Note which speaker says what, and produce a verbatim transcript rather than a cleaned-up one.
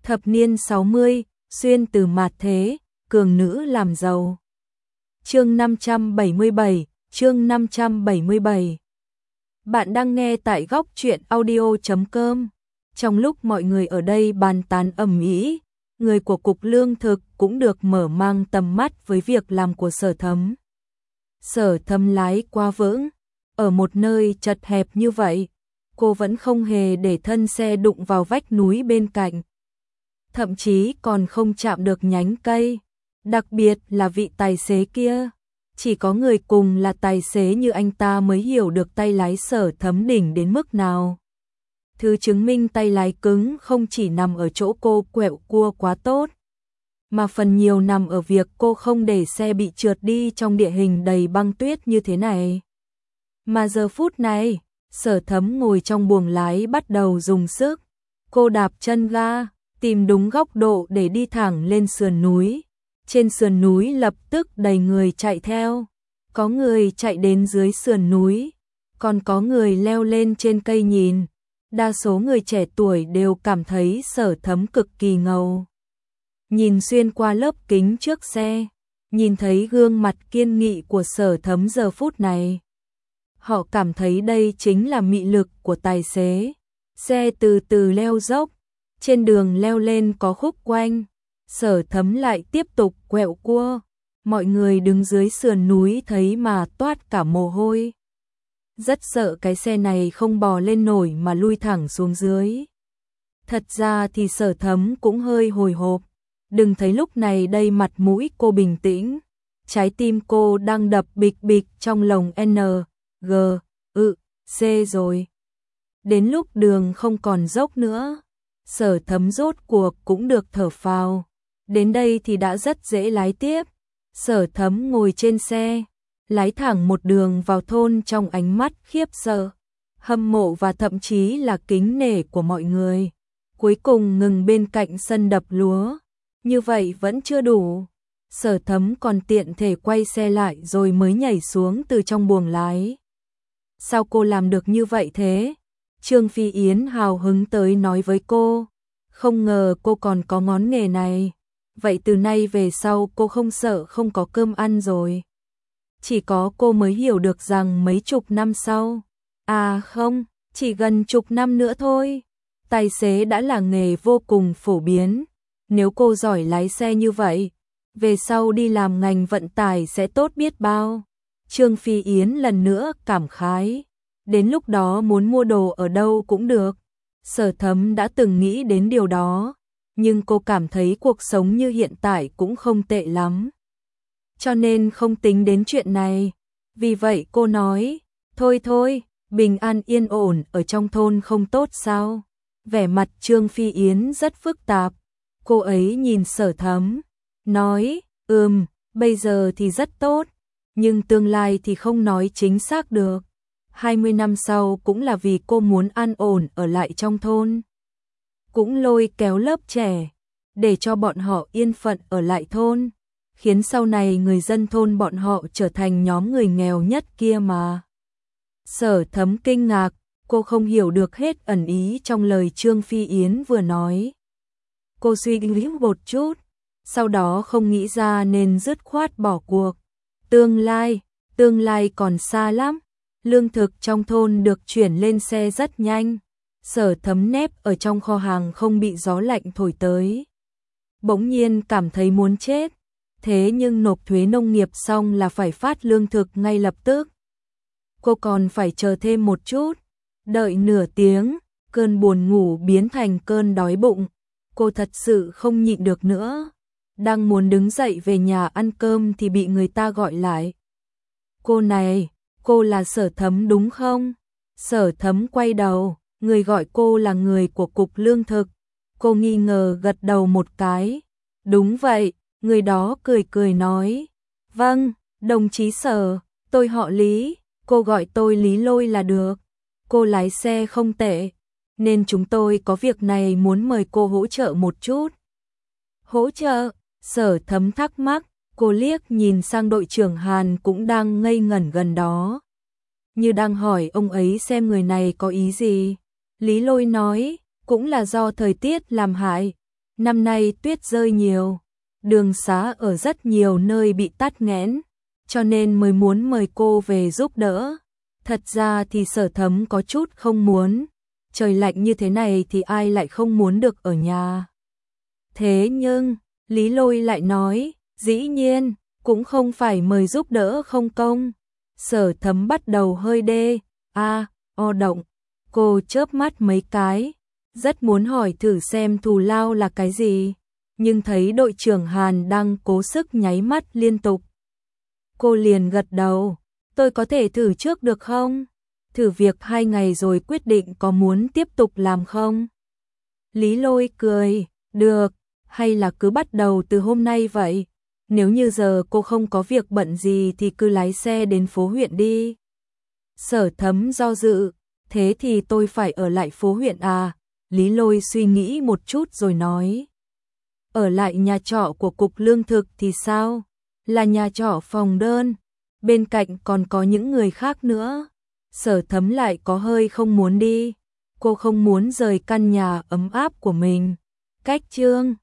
Speaker 1: Thập niên sáu mươi, xuyên từ mạt thế, cường nữ làm giàu. Chương năm trăm bảy mươi bảy, chương năm trăm bảy mươi bảy. Bạn đang nghe tại góc truyện audio chấm com. Trong lúc mọi người ở đây bàn tán ầm ĩ, người của cục lương thực cũng được mở mang tầm mắt với việc làm của Sở Thấm. Sở Thấm lái qua vững, ở một nơi chật hẹp như vậy, cô vẫn không hề để thân xe đụng vào vách núi bên cạnh. Thậm chí còn không chạm được nhánh cây, đặc biệt là vị tài xế kia. Chỉ có người cùng là tài xế như anh ta mới hiểu được tay lái Sở Thấm đỉnh đến mức nào. Thứ chứng minh tay lái cứng không chỉ nằm ở chỗ cô quẹo cua quá tốt, mà phần nhiều nằm ở việc cô không để xe bị trượt đi trong địa hình đầy băng tuyết như thế này. Mà giờ phút này, Sở Thấm ngồi trong buồng lái bắt đầu dùng sức. Cô đạp chân ga, tìm đúng góc độ để đi thẳng lên sườn núi. Trên sườn núi lập tức đầy người chạy theo. Có người chạy đến dưới sườn núi, còn có người leo lên trên cây nhìn. Đa số người trẻ tuổi đều cảm thấy Sở Thấm cực kỳ ngầu. Nhìn xuyên qua lớp kính trước xe, nhìn thấy gương mặt kiên nghị của Sở Thấm giờ phút này. Họ cảm thấy đây chính là mị lực của tài xế. Xe từ từ leo dốc, trên đường leo lên có khúc quanh, Sở Thấm lại tiếp tục quẹo cua. Mọi người đứng dưới sườn núi thấy mà toát cả mồ hôi. Rất sợ cái xe này không bò lên nổi mà lui thẳng xuống dưới. Thật ra thì Sở Thấm cũng hơi hồi hộp. Đừng thấy lúc này đây mặt mũi cô bình tĩnh, trái tim cô đang đập bịch bịch trong lồng N, G, ự, C rồi. Đến lúc đường không còn dốc nữa, Sở Thấm rốt cuộc cũng được thở phào. Đến đây thì đã rất dễ lái tiếp. Sở Thấm ngồi trên xe, lái thẳng một đường vào thôn trong ánh mắt khiếp sợ, hâm mộ và thậm chí là kính nể của mọi người. Cuối cùng ngừng bên cạnh sân đập lúa. Như vậy vẫn chưa đủ. Sở Thấm còn tiện thể quay xe lại rồi mới nhảy xuống từ trong buồng lái. Sao cô làm được như vậy thế? Trương Phi Yến hào hứng tới nói với cô. Không ngờ cô còn có ngón nghề này. Vậy từ nay về sau cô không sợ không có cơm ăn rồi. Chỉ có cô mới hiểu được rằng mấy chục năm sau, à không, chỉ gần chục năm nữa thôi, tài xế đã là nghề vô cùng phổ biến. Nếu cô giỏi lái xe như vậy, về sau đi làm ngành vận tải sẽ tốt biết bao. Trương Phi Yến lần nữa cảm khái. Đến lúc đó muốn mua đồ ở đâu cũng được. Sở Thấm đã từng nghĩ đến điều đó, nhưng cô cảm thấy cuộc sống như hiện tại cũng không tệ lắm. Cho nên không tính đến chuyện này. Vì vậy cô nói, thôi thôi, bình an yên ổn ở trong thôn không tốt sao? Vẻ mặt Trương Phi Yến rất phức tạp. Cô ấy nhìn Sở Thấm, nói, ừm, bây giờ thì rất tốt, nhưng tương lai thì không nói chính xác được. hai mươi năm sau cũng là vì cô muốn an ổn ở lại trong thôn. Cũng lôi kéo lớp trẻ, để cho bọn họ yên phận ở lại thôn, khiến sau này người dân thôn bọn họ trở thành nhóm người nghèo nhất kia mà. Sở Thấm kinh ngạc, cô không hiểu được hết ẩn ý trong lời Trương Phi Yến vừa nói. Cô suy nghĩ một chút, sau đó không nghĩ ra nên dứt khoát bỏ cuộc. Tương lai, tương lai còn xa lắm. Lương thực trong thôn được chuyển lên xe rất nhanh. Sở Thấm nép ở trong kho hàng không bị gió lạnh thổi tới. Bỗng nhiên cảm thấy muốn chết. Thế nhưng nộp thuế nông nghiệp xong là phải phát lương thực ngay lập tức. Cô còn phải chờ thêm một chút. Đợi nửa tiếng, cơn buồn ngủ biến thành cơn đói bụng. Cô thật sự không nhịn được nữa. Đang muốn đứng dậy về nhà ăn cơm thì bị người ta gọi lại. Cô này, cô là Sở Thấm đúng không? Sở Thấm quay đầu, người gọi cô là người của cục lương thực. Cô nghi ngờ gật đầu một cái. Đúng vậy, người đó cười cười nói. Vâng, đồng chí Sở, tôi họ Lý, cô gọi tôi Lý Lôi là được. Cô lái xe không tệ, nên chúng tôi có việc này muốn mời cô hỗ trợ một chút. Hỗ trợ? Sở Thấm thắc mắc, cô liếc nhìn sang đội trưởng Hàn cũng đang ngây ngẩn gần đó. Như đang hỏi ông ấy xem người này có ý gì. Lý Lôi nói, cũng là do thời tiết làm hại. Năm nay tuyết rơi nhiều, đường xá ở rất nhiều nơi bị tắc nghẽn, cho nên mới muốn mời cô về giúp đỡ. Thật ra thì Sở Thấm có chút không muốn, trời lạnh như thế này thì ai lại không muốn được ở nhà. Thế nhưng, Lý Lôi lại nói, dĩ nhiên, cũng không phải mời giúp đỡ không công. Sở Thấm bắt đầu hơi đê, a, o động, cô chớp mắt mấy cái, rất muốn hỏi thử xem thù lao là cái gì, nhưng thấy đội trưởng Hàn đang cố sức nháy mắt liên tục. Cô liền gật đầu, tôi có thể thử trước được không? Thử việc hai ngày rồi quyết định có muốn tiếp tục làm không? Lý Lôi cười, được, hay là cứ bắt đầu từ hôm nay vậy? Nếu như giờ cô không có việc bận gì thì cứ lái xe đến phố huyện đi. Sở Thấm do dự, thế thì tôi phải ở lại phố huyện à? Lý Lôi suy nghĩ một chút rồi nói. Ở lại nhà trọ của Cục Lương thực thì sao? Là nhà trọ phòng đơn, bên cạnh còn có những người khác nữa. Sở Thấm lại có hơi không muốn đi, cô không muốn rời căn nhà ấm áp của mình. Cách Trương